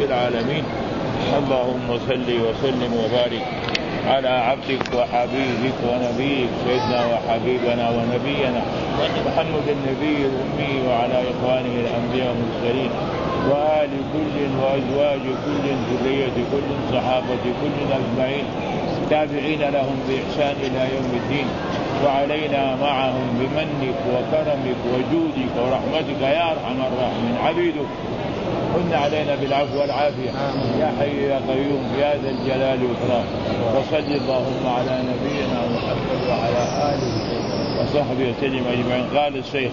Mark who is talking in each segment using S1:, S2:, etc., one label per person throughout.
S1: العالمين. اللهم صل وسلم وبارك على عبدك وحبيبك ونبيك سيدنا وحبيبنا ونبينا محمد النبي الأمي وعلى إخوانه الأنبياء والمرسلين وآل كل وأزواج كل ذرية كل صحابة كل أجمعين تابعين لهم بإحسان إلى يوم الدين، وعلينا معهم بمنك وكرمك وجودك ورحمتك يا أرحم الراحمين. عبيدك كن علينا بالعفو والعافية يا حي يا قيوم يا ذا الجلال والإكرام. وصل اللهم على نبينا محمد وعلى آله وصحبه وسلم أجمعين. قال الشيخ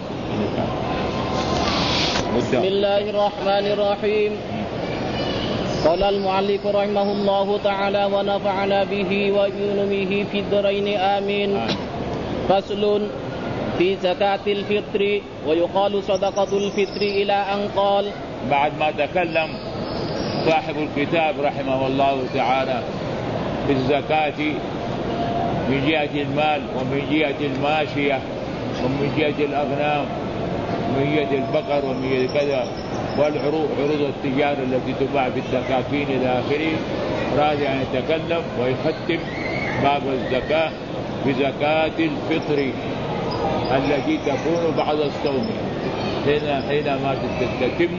S2: بسم الله الرحمن الرحيم. قال المؤلف رحمه الله تعالى ونفعنا به وبعلومه في الدارين آمين. فصل في زكاة الفطر. ويقال صدقة الفطر إلى أن قال.
S1: بعد ما تكلم صاحب الكتاب رحمه الله تعالى بالزكاة من جهة المال ومن جهة الماشية ومن جهة الأغنام ومن جهة البقر ومن جهة كذا والعروض عروض التجارة التي تباع في الدكاكين إلى آخره، أراد أن يتكلم ويختم باب الزكاة بزكاة الفطر التي تكون بعد الصوم حينما تتم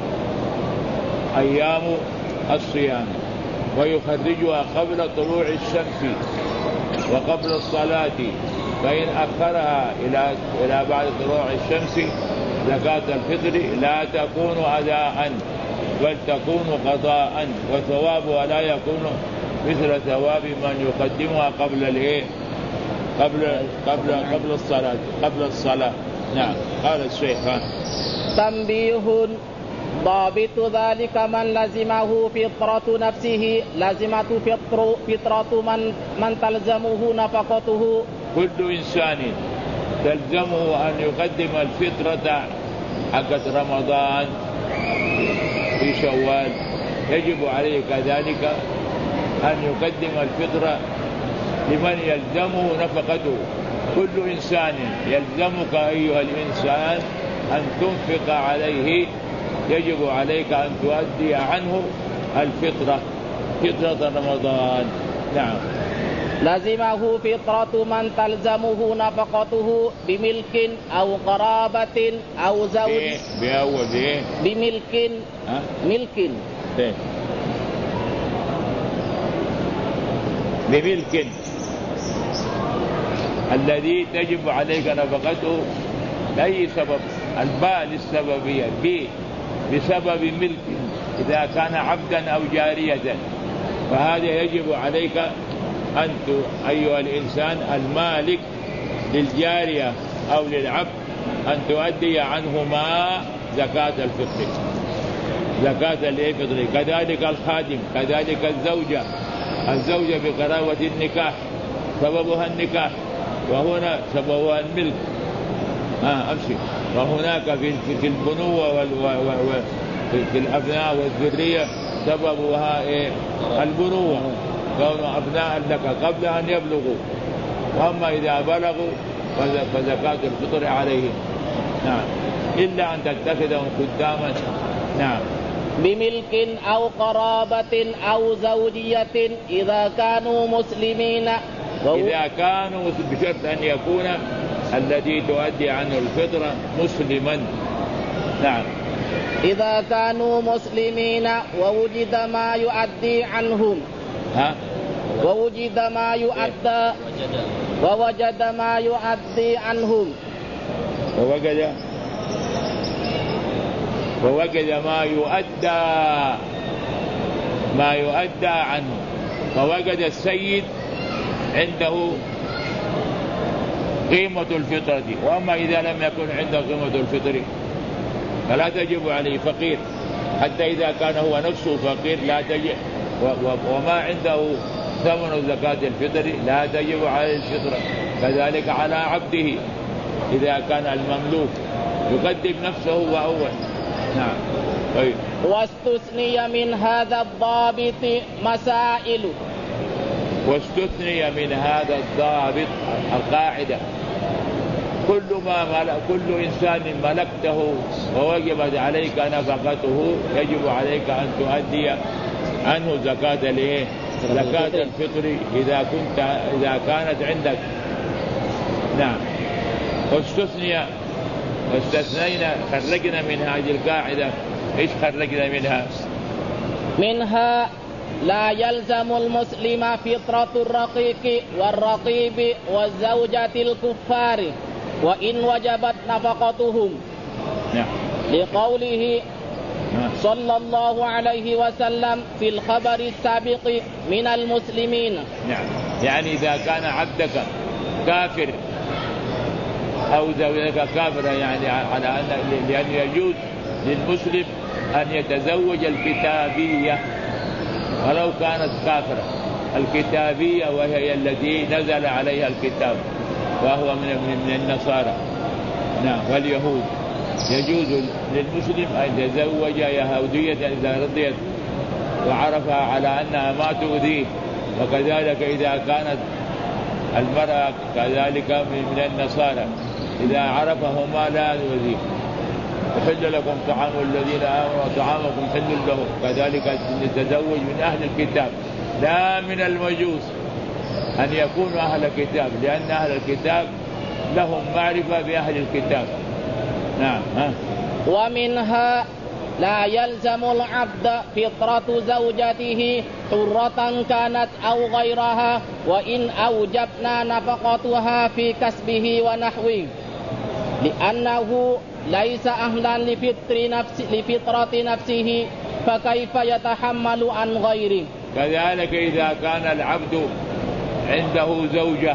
S1: أيام الصيام، ويخرجها قبل طلوع الشمس وقبل الصلاة، فإن أخرها إلى بعد طلوع الشمس زكاة الفطر لا تكون أداء بل تكون قضاء، وثوابها لا يكون مثل ثواب من يقدمها قبل الصلاة. نعم. قال الشيخ
S2: تنبيه. ضابط ذلك من لزمه فطرة نفسه لزمت فطرة من تلزمه نفقته.
S1: كل إنسان تلزمه أن يقدم الفطرة حقت رمضان في شوال، يجب عليه كذلك أن يقدم الفطرة لمن يلزمه نفقته. كل إنسان يلزمك أيها الإنسان أن تنفق عليه، يجب عليك أن تؤدي عنه الفطرة، فطرة رمضان. نعم.
S2: لزمه فطرة من تلزمه نفقته بملك أو قرابة أو زوج. بملك. ملك.
S1: بملك الذي تجب عليك نفقته لأي سبب. الباء للسببية، بسبب ملك، إذا كان عبدا أو جارية، فهذا يجب عليك أنت أيها الإنسان المالك للجارية أو للعبد أن تؤدي عنهما زكاة الفطر، زكاة الفطر. كذلك الخادم، كذلك الزوجة بقرابة النكاح سببها النكاح، وهنا سببها الملك. أمشي. وهناك في البنوة في الأبناء والذرية سببها البنوة، كونوا أبناء لك قبل أن يبلغوا، وأما إذا بلغوا فزكاة الفطر عليهم. نعم. إلا أن تتخذهم قداما. نعم.
S2: بملك أو قرابة أو زوجية إذا كانوا مسلمين.
S1: إذا كانوا بشرط أن يكون الذي تؤدي عنه الفطرة مسلما. نعم.
S2: إذا كانوا مسلمين ووجد ما يؤدي عنهم. ووجد ما يؤدى ووجد ما يؤدي عنهم.
S1: ووجد ما يؤدى عنه. فوجد السيد عنده قيمة الفطرة، وأما إذا لم يكن عنده قيمة الفطر فلا تجب عليه. فقير حتى إذا كان هو نفسه فقير لا تجب، وما عنده ثمن زكاة الفطر لا تجب عليه الفطرة. كذلك على عبده إذا كان المملوك يقدم نفسه وأول. نعم. طيب.
S2: واستثني من هذا الضابط مسائل.
S1: واستثني من هذا الضابط القاعدة كل إنسان ملكته ووجبت عليك نفقته يجب عليك أن تؤدي عنه زكاة الفطر إذا كانت عندك. نعم. واستثنينا خرجنا من هذه القاعدة. إيش خرجنا منها؟
S2: منها لا يلزم المسلم فطرة الرقيق والرقيب والزوجة الكفار وإن وجبت نفقتهم.
S1: نعم.
S2: لقوله صلى الله عليه وسلم في الخبر السابق من المسلمين.
S1: نعم. يعني إذا كان عبدك كافر أو زوجك كافرة، يعني على لأن يجوز للمسلم أن يتزوج الكتابية ولو كانت كافرة. الكتابية وهي التي نزل عليها الكتاب وهو من النصارى. نعم. واليهود يجوز للمسلم أن يتزوج يهودية إذا رضيت وعرفها على أنها ما تؤذيه، وكذلك إذا كانت المرأة كذلك من النصارى إذا عرفهما لا يؤذيه. يحل لكم طعام الذين آمنوا وطعامكم حل لهم. كذلك نتزوج من أهل الكتاب لا من المجوس، أن يكونوا أهل الكتاب، لأن أهل الكتاب لهم معرفة بأهل الكتاب. نعم.
S2: ومنها لا يلزم العبد فطرة زوجته حرة كانت أو غيرها وإن أوجبنا نفقتها في كسبه ونحوه، لأنه ليس أهلا لفطرة نفسه فكيف يتحمل عن غيره.
S1: كذلك إذا كان العبد عنده زوجة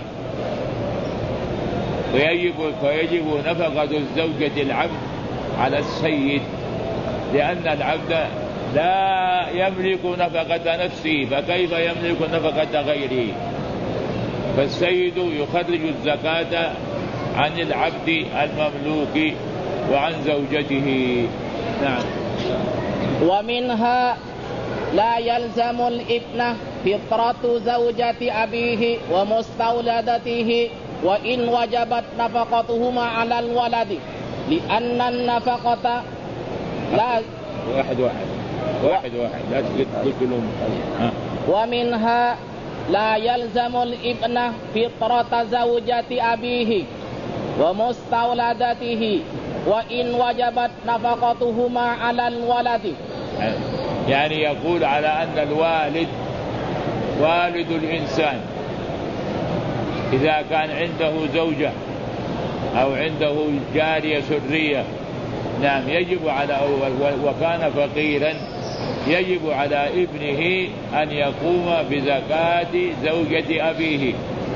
S1: فيجب نفقة الزوجة العبد على السيد، لأن العبد لا يملك نفقة نفسه فكيف يملك نفقة غيره. فالسيد يخرج الزكاة عن العبد المملوك وعن زوجته. نعم.
S2: ومنها لا يلزم الابن فطرة زوجة أبيه ومستولدته وإن وجبت نفقتهما على الولد، لأن النفقة لا
S1: واحد لا تقول كلهم.
S2: ومنها لا يلزم الابن فطرة زوجة أبيه ومستولدته وإن وجبت نفقتهما على الولد.
S1: يعني يقول على أن الوالد والد الإنسان إذا كان عنده زوجة أو عنده جارية سرية، نعم، يجب على وكان فقيرا يجب على ابنه أن يقوم بزكاة زوجة أبيه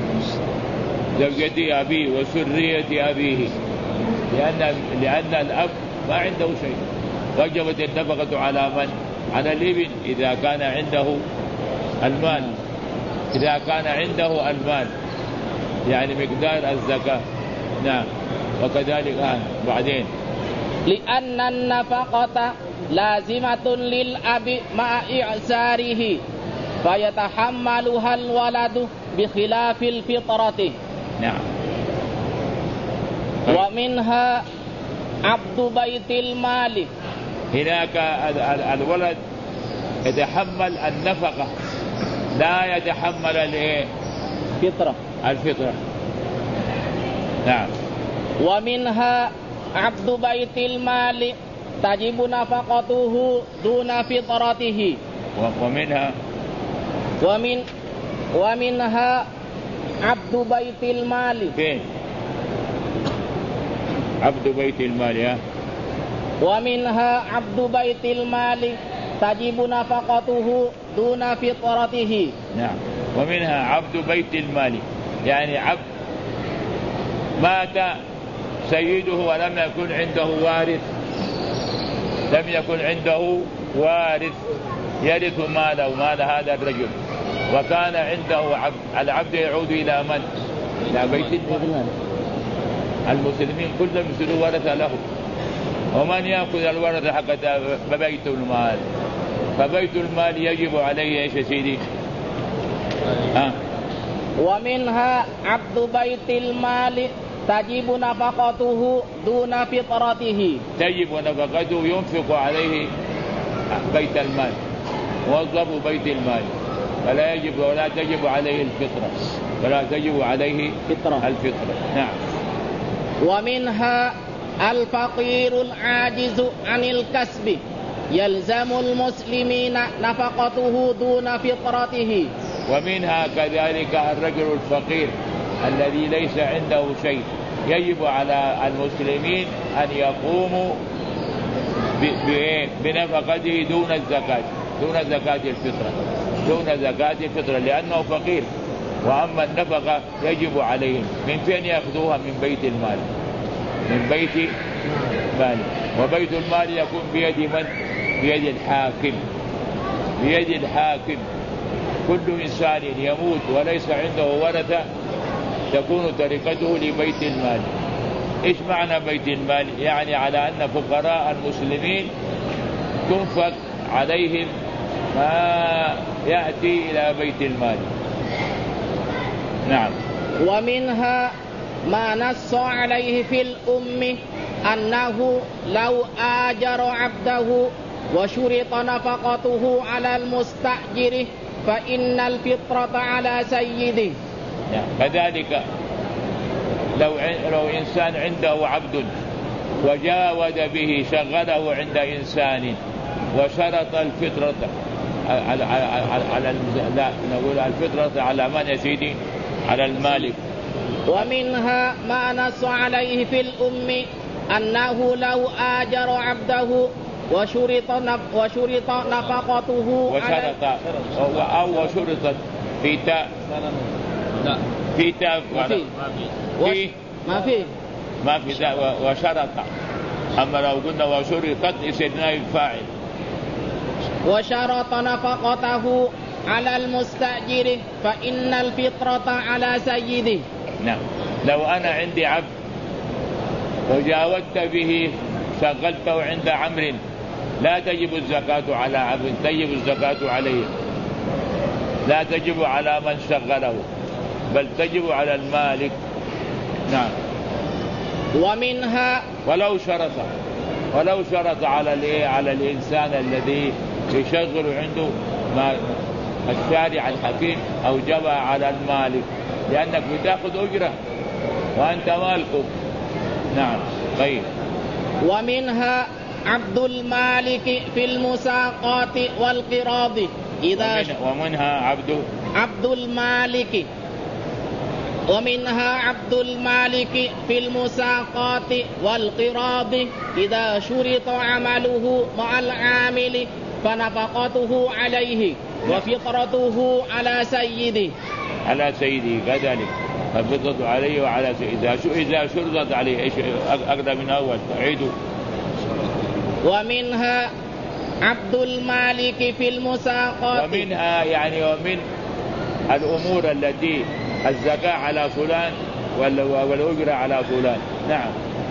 S1: وسرية أبيه، لأن الأب ما عنده شيء. وجبت النفقة على من؟ على الابن إذا كان عنده المال، يعني مقدار الزكاة. نعم. وكذلك بعدين
S2: لأن النفقة لازمة للأب مع إعساره فيتحملها الولد بخلاف الفطرة.
S1: نعم.
S2: ومنها عبد بيت المال.
S1: هناك الولد يتحمل النفقة لا يتحمل الفطرة. نعم.
S2: ومنها عبد بيت المال تجب نفقته دون فطرته. ومنها عبد بيت المال.
S1: فين عبد بيت المال؟
S2: ومنها عبد بيت المال تجب نفقته دون فطرته.
S1: نعم. ومنها عبد بيت المال، يعني عبد مات سيده ولم يكن عنده وارث يرث ماله مال هذا الرجل، وكان عنده عبد. العبد يعود إلى من؟ إلى بيت المال. المسلمين كلهم يرثوا ورثة له، ومن يأخذ الورث حق بيت المال. فبيت المال يجب عليه ايش يا سيدي؟
S2: ومنها عبد بيت المال تجب نفقته دون فطرته.
S1: تجب نفقته ينفق عليه بيت المال، موظف بيت المال، ولا تجب عليه الفطرة، ولا تجب عليه الفطرة. نعم.
S2: ومنها الفقير العاجز عن الكسب يلزم المسلمين نفقته دون فطرته.
S1: ومنها كذلك الرجل الفقير الذي ليس عنده شيء، يجب على المسلمين أن يقوموا بنفقته دون الزكاة، دون زكاة الفطرة، لأنه فقير. وأما النفقة يجب عليهم. من فين يأخذوها؟ من بيت المال، من بيت مال. وبيت المال يكون بيد من؟ بيد الحاكم، بيد الحاكم. كل إنسان يموت وليس عنده ورثة تكون تركته لبيت المال. إيش معنى بيت المال؟ يعني على أن فقراء المسلمين تنفق عليهم ما يأتي إلى بيت المال. نعم.
S2: ومنها ما نص عليه في الأم أنه لو آجر عبده وشرط نفقته على المستأجر فإن الفطرة على سيده.
S1: كذلك لو إنسان عنده عبد وجاود به، شغله عند إنسان وشرط الفطرة على لا نقول الفطرة على من يا سيدي؟ على المالك.
S2: ومنها ما نص عليه في الأم أنه لو آجر عبده وشرط نفقته
S1: وشرطت في تاء، لا في تاء ما في تاء وشرط. أما لو قلنا وشرطت يصير فاعل.
S2: وشرط نفقته على المستأجر فإن الفطرة على سيده.
S1: نعم. لو أنا عندي عبد وجاودت به، شغلته عند عمرو، لا تجب الزكاة على عبد، تجب الزكاة عليه، لا تجب على من شغله، بل تجب على المالك. نعم.
S2: ومنها
S1: ولو شرط على الإنسان الذي يشغل عنده ما الشارع الحكيم أوجبها على المالك، لأنك بتأخذ أجرة وأنت مالكه. نعم. طيب.
S2: ومنها عبد المالك في المساقات والقراض ومنها عبد المالك في المساقات والقراض إذا شرط عمله مع العامل فنفقته عليه وفطرته على سيده
S1: كذلك ففطرته عليه وعلى سيده إذا شرطت عليه. إيش أقدر من أول تعيدوا؟
S2: ومنها عبد المالك في المساقات.
S1: ومنها يعني ومن الأمور التي الزكاة على فلان والأجرة على فلان. نعم.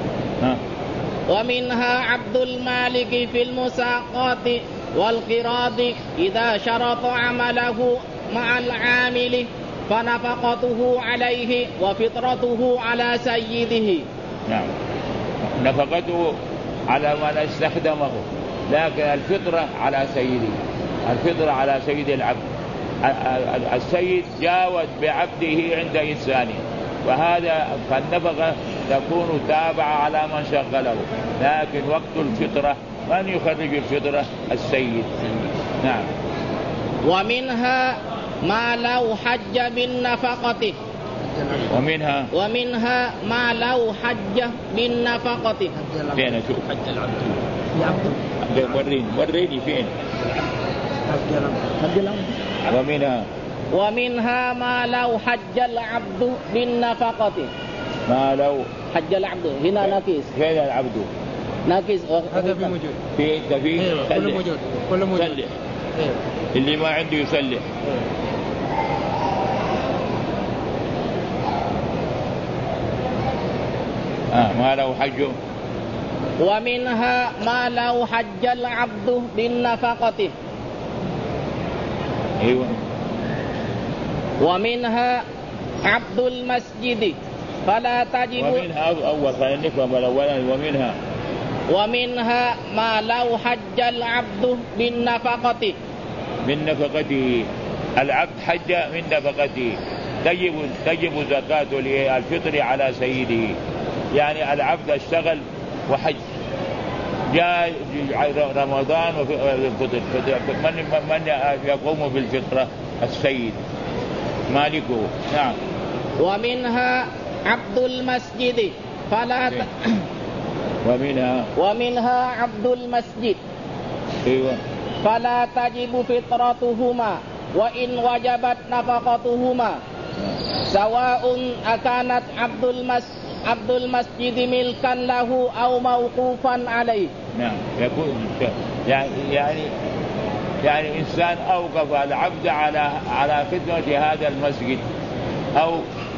S2: ومنها عبد المالك في المساقات والقراض إذا شرط عمله مع العامل فنفقته عليه وفطرته على سيده.
S1: نعم. نفقته على من استخدمه، لكن الفطرة على سيده، الفطرة على سيد العبد. السيد جاود بعبده عند إنسانه، وهذا فالنفقة تكون تابعة على من شغله، لكن وقت الفطرة من يخرج الفطرة؟ السيد. نعم.
S2: ومنها ما لو حج بالنفقة. ومنها ما لو حج بالنفقة.
S1: فين أشوف؟ حج العبد. وريني فين؟
S2: ومنها ما لو حج العبد بالنفقة.
S1: ما لو
S2: حج العبد هنا ناقص.
S1: فين العبد؟
S2: ناقص.
S3: هذا في موجود.
S1: في
S3: كله موجود.
S1: سلح. اللي ما عنده يسلح. ما لو حج.
S2: ومنها ما لو حج العبد بالنفقة.
S1: أيوة.
S2: ومنها عبد المسجد فلا تجب.
S1: ومنها أول خلينا نفهم أولا.
S2: ومنها ما لو حج العبد بالنفقة.
S1: من نفقته، العبد حج من نفقته تجب زكاة الفطر على سيده. يعني العبد اشتغل وحج، جاء رمضان والفطر، من يقوم بالفطرة؟ السيد مالكه. نعم.
S2: ومنها عبد المسجد فلا ومنها عبد المسجد.
S1: أيوة.
S2: فلا تجب فطرتهما وإن وجبت نفقتهما، سواء أكانت عبد المسجد ملكا له أو موقوفا عليه.
S1: نعم. يكون يعني إنسان أوقف العبد على خدمة هذا المسجد، أو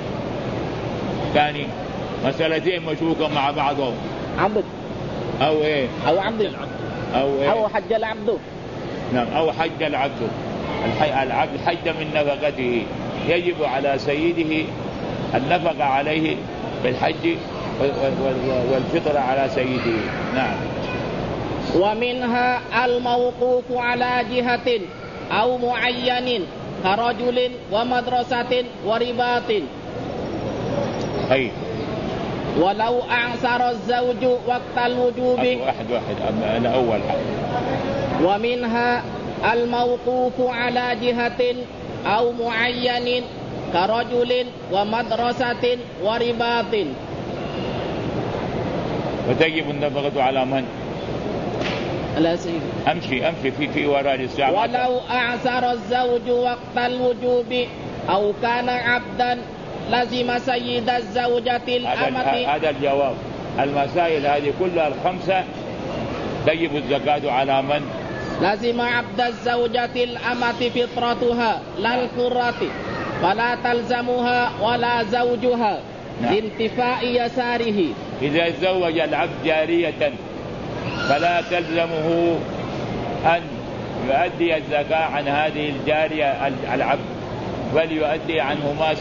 S1: ثاني مسألتين مشروكة مع بعضهم،
S2: عبد
S1: أو إيه،
S2: أو عبد
S1: أو إيه؟
S2: أو حج العبد.
S1: نعم. أو حج العبد. العبد حج من نفقته، يجب على سيده النفقة عليه بالحج والفطر على سيده. نعم.
S2: ومنها الموقوف على جهة أو معين كرجل ومدرسة ورباط.
S1: أي.
S2: ولو أعسر الزوج وقت الوجوب.
S1: واحد الأول.
S2: ومنها الموقوف على جهة أو معين كرجل ومدرسة ورباط.
S1: وتجب النفقة على من؟
S2: لا سيد.
S1: أمشي في وراء الساعة.
S2: ولو أعسر الزوج وقت الوجوب أو كان عبدا لزم سيد الزوجة الأمة.
S1: هذا الجواب. المسائل هذه كلها الخمسة تجب الزكاة على من؟
S2: لزم عبد الزوجة الأمة فطرتها لا الحرة، فلا تلزمها ولا زوجها لانتفاء يساره.
S1: إذا تزوج العبد جارية فلا تلزمه أن يؤدي الزكاة عن هذه الجارية العبد، بل يؤدي عنهما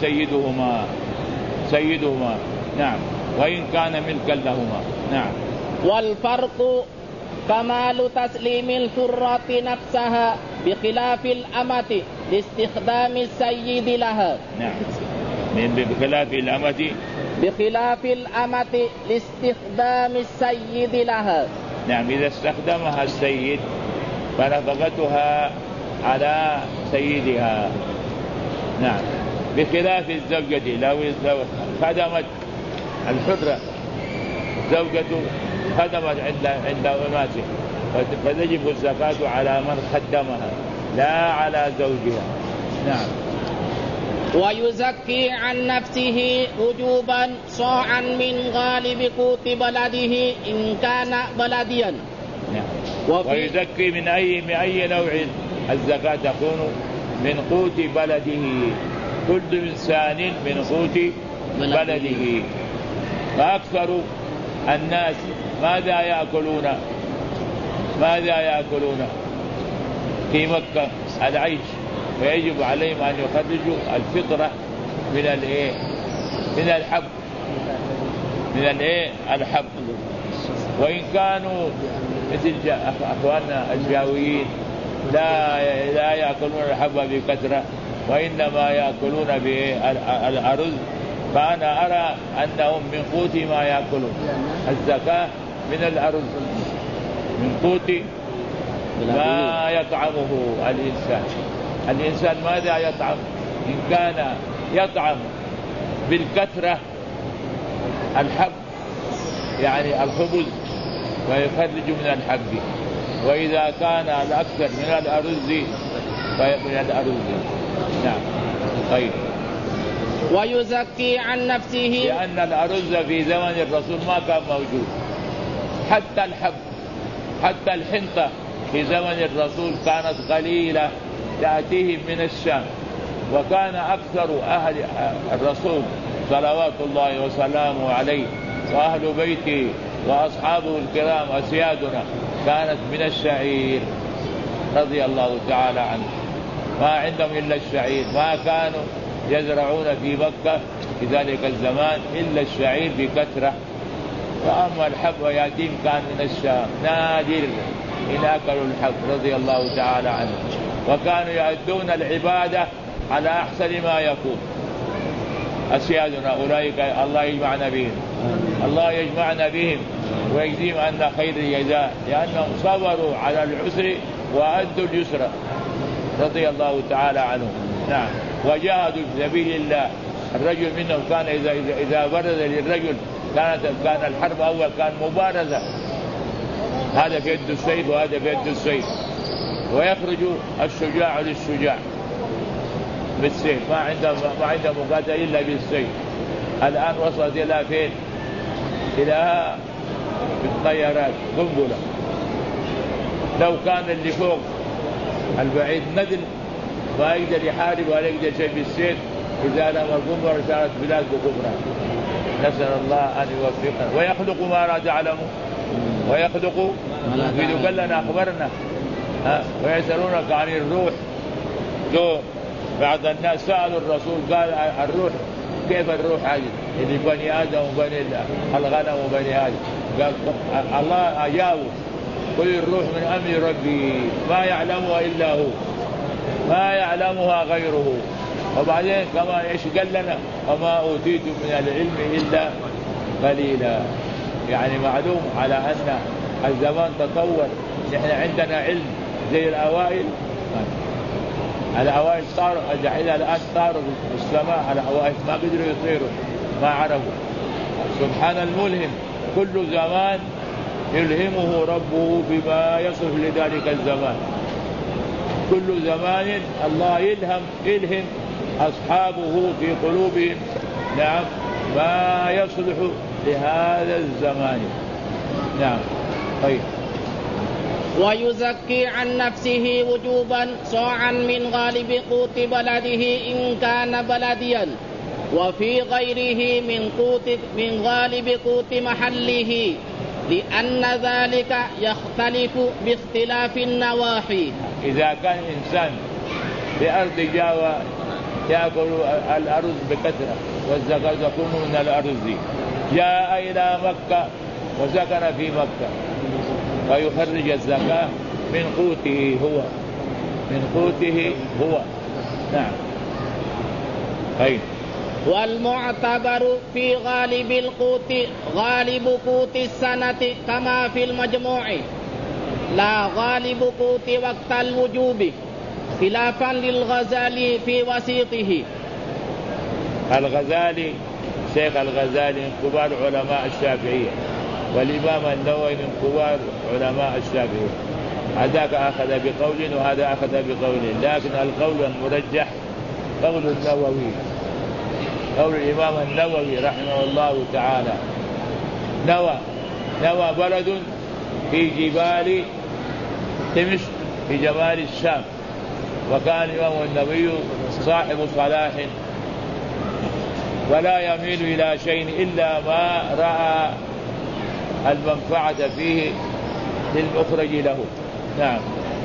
S1: سيدهما. نعم. وإن كان ملكا لهما. نعم.
S2: والفرق كمال تسليم الحرة نفسها بخلاف الأمة لاستخدام السيد لها.
S1: نعم. بخلاف الأمة
S2: لاستخدام السيد لها.
S1: نعم. إذا استخدمها السيد فنفقتها على سيدها. نعم. بخلاف الزوجة، لو خدمت الحرة زوجته خدمت عند أماته فتجب الزكاة على من خدمها لا على زوجها. نعم.
S2: ويزكي عن نفسه وجوبا صاعا من غالب قوت بلده إن كان بلديا.
S1: نعم. ويزكي من أي نوع الزكاة تكون؟ من قوت بلده. كل إنسان من قوت بلده. فأكثر الناس ماذا يأكلون في مكة؟ العيش. ويجب عليهم أن يخرجوا الفطرة من الحب. وإن كانوا مثل أخواننا الجاويين لا يأكلون الحب بكثرة، وإنما يأكلون بالأرز، فأنا أرى أنهم من قوت ما يأكلون. الزكاة من الأرز، من قوت ما يطعمه الإنسان ماذا يطعم؟ إن كان يطعم بالكثرة الحب يعني الخبز فيخرج من الحب، وإذا كان الأكثر من الأرز فمن الأرز. نعم. طيب.
S2: ويزكي عن نفسه،
S1: لأن الأرز في زمن الرسول ما كان موجود. حتى الحنطة في زمن الرسول كانت قليلة تأتيهم من الشام، وكان أكثر أهل الرسول صلوات الله وسلامه عليه وأهل بيته وأصحابه الكرام أسيادنا كانت من الشعير رضي الله تعالى عنه. ما عندهم إلا الشعير، ما كانوا يزرعون في مكة في ذلك الزمان إلا الشعير بكثرة، فأما الحب ويتيم كان من الشام نادر إن أكلوا الحب رضي الله تعالى عنه، وكانوا يؤدون العبادة على أحسن ما يكون. أسيادنا أولئك الله يجمعنا بهم، الله يجمعنا بهم ويجزيهم عنا خير الجزاء، لأنهم صبروا على العسر وأدوا اليسر رضي الله تعالى عنهم. نعم، وجاهدوا في سبيل الله. الرجل منهم كان إذا برز للرجل كان الحرب أول كان مبارزة، هذا في يد السيف وهذا في يد السيف، ويخرج الشجاع للشجاع بالسيف، ما عنده مقاتل إلا بالسيف. الآن وصلت إلى فين؟ إلى الطيارات قنبلة. لو كان اللي فوق البعيد ندل ما يقدر يحارب ولا يقدر شيء بالسيف، إذا لم القنبلة صارت بلاد كبرى. نسأل الله أن يوفقنا ويخلق ما لا تعلمون ويخلق في لنا أخبرنا ويسألونك عن الروح. بعض الناس سألوا الرسول قال الروح كيف الروح هذه اللي بني آدم وبني الغنم وبني آدم؟ قال الله أجابه قل الروح من أمر ربي ما يعلمها إلا هو ما يعلمها غيره. وبعدين كما ايش قال لنا وما أوتيتم من العلم إلا قليلا. يعني معلوم على أن الزمان تطور، نحن عندنا علم زي الأوائل. الأوائل صاروا الآن صاروا في السماء، الأوائل ما قدروا يطيروا ما عرفوا. سبحان الملهم، كل زمان يلهمه ربه بما يصف لذلك الزمان. كل زمان الله يلهم أصحابه في قلوبهم نعم ما يصلح لهذا الزمان. نعم. طيب.
S2: ويزكي عن نفسه وجوبا صاعا من غالب قوت بلده إن كان بلديا، وفي غيره من غالب قوت محله، لأن ذلك يختلف باختلاف النواحي.
S1: إذا كان إنسان في أرض جاوة يأكل الأرز بكثرة والزكاة تكون من الأرز، جاء إلى مكة وسكن في مكة ويخرج الزكاة من قوته هو نعم. أي.
S2: والمعتبر في غالب قوت السنة كما في المجموع، لا غالب قوت وقت الوجوب، خلافا للغزالي في وسيطه.
S1: الغزالي شيخ الغزالي من كبار علماء الشافعية، والإمام النووي من كبار علماء الشافعية. هذاك أخذ بقول وهذا أخذ بقول، لكن القول المرجح قول النووي، قول الإمام النووي رحمه الله تعالى. نوى بلد في جبال دمشق في جمال الشام، وكان الإمام النووي صاحب صلاح ولا يميل إلى شيء إلا ما رأى المنفعة فيه للمخرج له. نعم.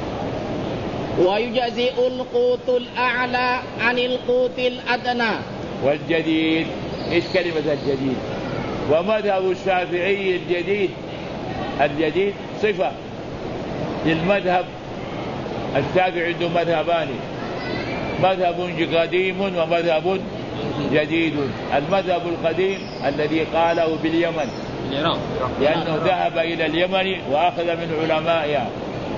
S2: ويجزئ القوت الأعلى عن القوت الأدنى.
S1: والجديد، إيش كلمة الجديد؟ ومذهب الشافعي الجديد صفة للمذهب الشافعي. عنده مذهبان، مذهب قديم ومذهب جديد. المذهب القديم الذي قاله باليمن لأنه ذهب إلى اليمن وأخذ من علمائها،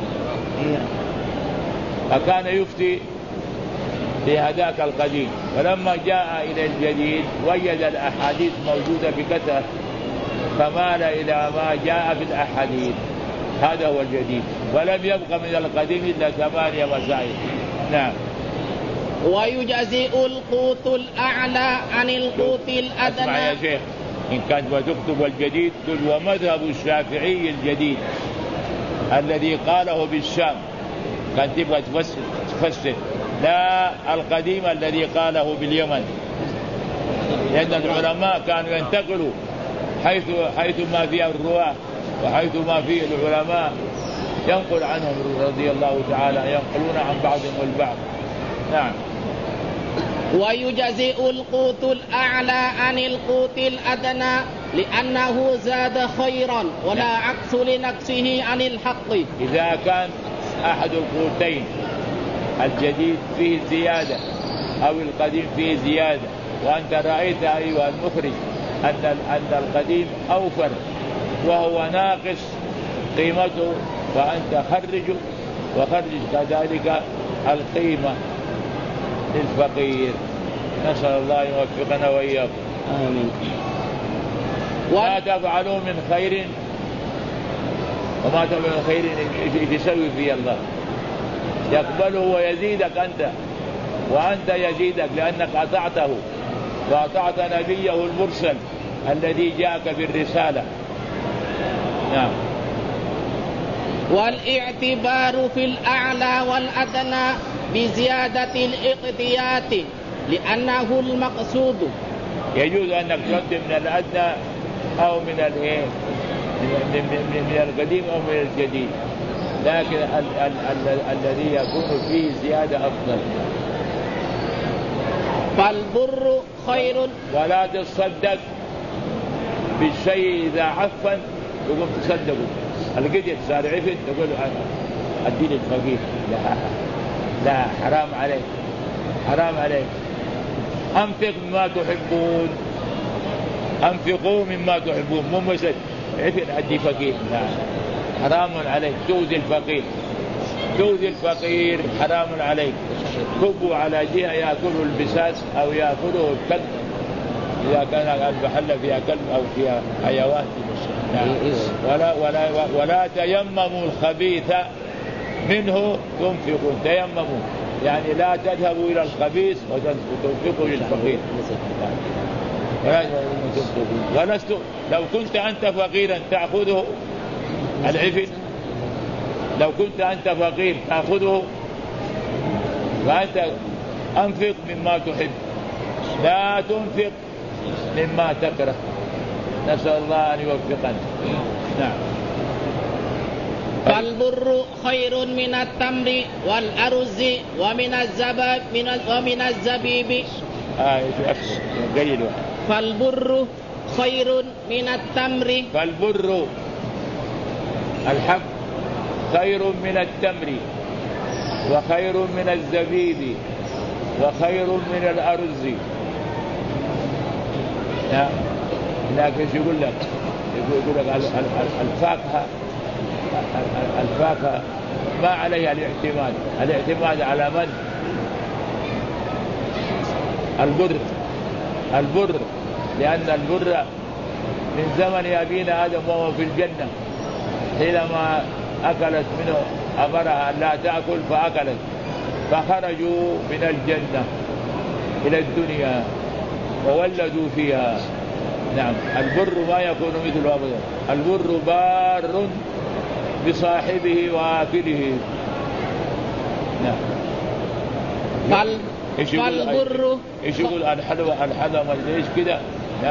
S1: فكان يفتي في هذاك القديم. ولما جاء إلى الجديد وجد الأحاديث موجودة بكثرة فمال إلى ما جاء في الأحاديث، هذا هو الجديد. ولم يبق من القديم إلا 8 مسائل. نعم.
S2: ويجزئ القوت الأعلى عن القوت الأدنى.
S1: اسمع يا شيخ، إن كانت وتكتب الجديد تقول ومذهب الشافعي الجديد الذي قاله بالشام، كان تبغى تفسر لا القديم الذي قاله باليمن، لأن العلماء كانوا ينتقلوا حيث ما فيه الرواة وحيث ما فيه العلماء ينقل عنهم رضي الله تعالى، ينقلون عن بعضهم البعض. نعم.
S2: ويجزئ القوت الأعلى عن القوت الأدنى لأنه زاد خيرا ولا عكس لنقصه عن الحق.
S1: إذا كان أحد القوتين الجديد فيه زيادة أو القديم فيه زيادة وأنت رأيت أيها المخرج أن القديم أوفر وهو ناقص قيمته فأنت خرجه وخرج كذلك القيمة للفقير. نسأل الله يوفقنا وإياكم.
S2: آمين.
S1: ما تفعلوا من خير وما تفعلوا من خير يسوي فيه الله يقبله ويزيدك أنت وأنت يزيدك لأنك أطعته وأطعت نبيه المرسل الذي جاءك بالرسالة. نعم.
S2: والاعتبار في الأعلى والأدنى بزيادة الاقتيات لأنه المقصود.
S1: يجوز أنك تقدم من الأدنى أو من القديم أو من الجديد لكن الذي يكون فيه زيادة أفضل.
S2: فالبر خير.
S1: ولا تصدق بالشيء إذا عفن تقوم تصدقه. القدر صار عفن تقول الدين الفقير لا حرام عليك حرام عليك. أنفق مما تحبون أنفقوا مما تحبون مو مثل عفن أدي فقير لا حرام عليك. توزي الفقير توزي الفقير حرام عليك. كبوا على جهة يأكلوا البساس أو يأكلوا الكلب إذا كان المحل فيها كلب أو فيها حيوان. ولا تيمموا الخبيث منه تنفقون. تيمموا يعني لا تذهبوا إلى الخبيث وتنفقوا للفقير. ولست لو كنت أنت فقيرا تأخذه العفن لو كنت أنت فقير تأخذه فأنت أنفق مما تحب لا تنفق مما تكره. نسأل الله أن يوفقنا. نعم.
S2: فالبر خير من التمر والأرز ومن الزبيب. فالبر خير من التمر.
S1: فالبر الحب خير من التمر وخير من الزبيب وخير من الأرز. لكن يقول لك الفاكهة ما عليها الاعتماد على من؟ البر لأن البر من زمن أبينا آدم وهو في الجنة حينما أكلت منه أمرها أن لا تأكل فأكلت فخرجوا من الجنة إلى الدنيا وولدوا فيها. نعم. البر ما يكون مثله أبدا. البر بار بصاحبه وآكله. نعم.
S2: فالبر
S1: ايش يقول الحلوى ايش كده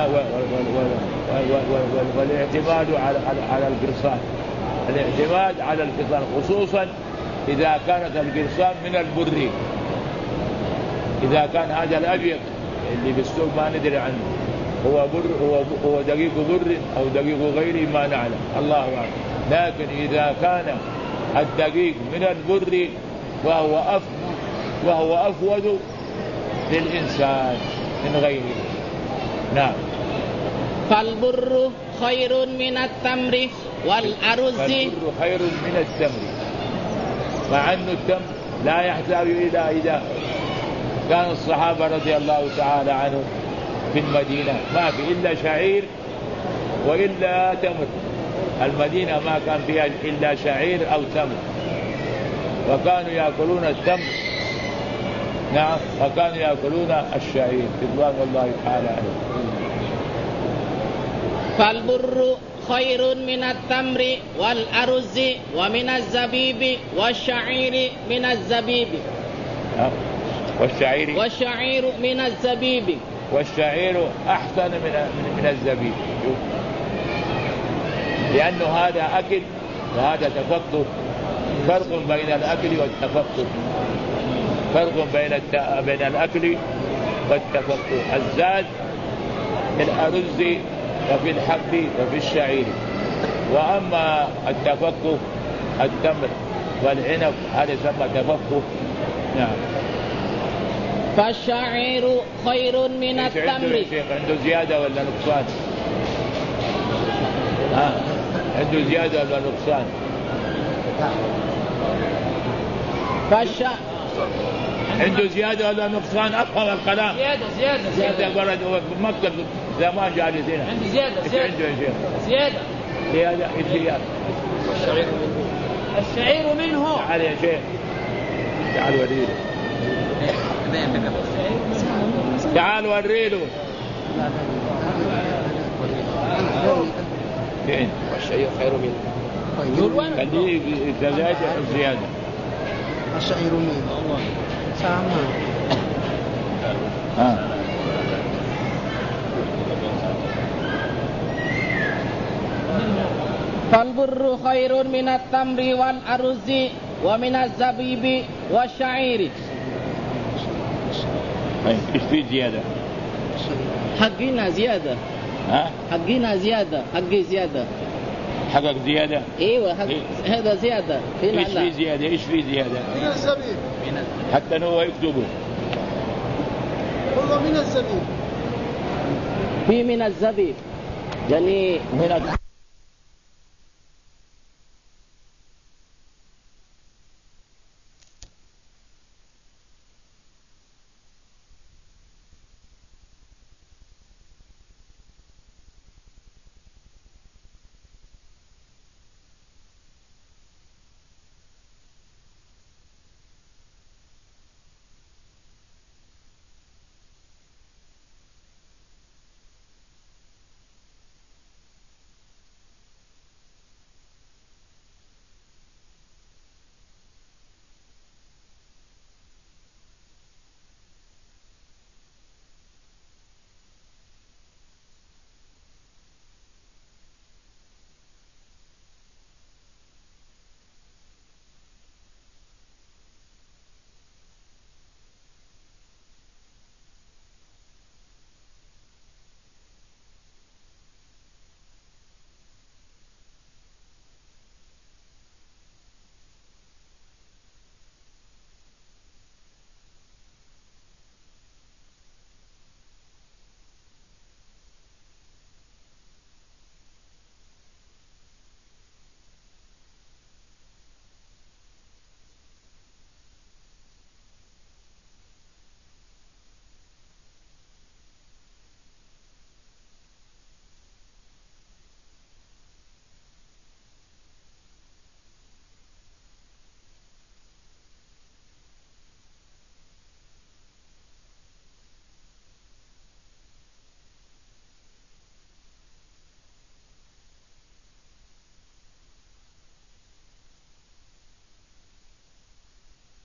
S1: والاعتماد على القرصان. الاعتماد على القرصان خصوصا إذا كانت القرصان من البر. إذا كان هذا الأبيض اللي بالسوق ما ندري عنه هو بر هو دقيق بر أو دقيق غيره ما نعلم الله أعلم. لكن إذا كان الدقيق من البر وهو أفود للإنسان من غيره. نعم.
S2: فالبر خير من التمر والأرز.
S1: فالبر خير من التمر مع أن التمر لا يحتاج إلى إذا كان الصحابة رضي الله تعالى عنهم في المدينة ما في إلا شعير وإلا تمر. المدينة ما كان فيها إلا شعير أو تمر وكانوا يأكلون التمر. نعم. وكانوا يأكلون الشعير رضوان الله تعالى عنهم.
S2: فالبر خير من التمر والأرز ومن الزبيب والشعير من الزبيب. والشعير من الزبيب.
S1: والشعير أحسن من الزبيب لأنه هذا أكل وهذا تفقد. فرق بين الأكل والتفقد. فرق بين الأكل والتفقه. الزاد في الأرز وفي الحب وفي الشعير، وأما التفقه التمر والعنب هذا يسمى تفقه. نعم.
S2: فالشعير خير من التمر.
S1: عنده زيادة ولا نقصان؟ عنده زيادة ولا نقصان؟ عنده زيادة ولا نقصان؟ أفهم الكلام. زيادة برد مكتب زمان جالسين.
S2: عنده زيادة.
S1: عنده زيادة.
S2: الشعير منه.
S1: تعال يا شيخ، تعال وريله. تعال وريله. فين؟
S3: والشعير خير منه.
S1: خليه زيادة.
S3: الشعير منه. سامع.
S2: فالبر خير من التمر والأرز ومن الزبيب والشعير.
S1: ايش في زيادة؟
S2: حقنا زيادة. حقنا زيادة. حقي زيادة.
S1: حقك زيادة؟
S2: ايوه هذا زيادة.
S1: ايش في زيادة؟ ايش في زيادة؟
S3: من الزبيب.
S1: حتى هو يكتبه.
S3: والله من الزبيب.
S2: في من الزبيب يعني
S1: من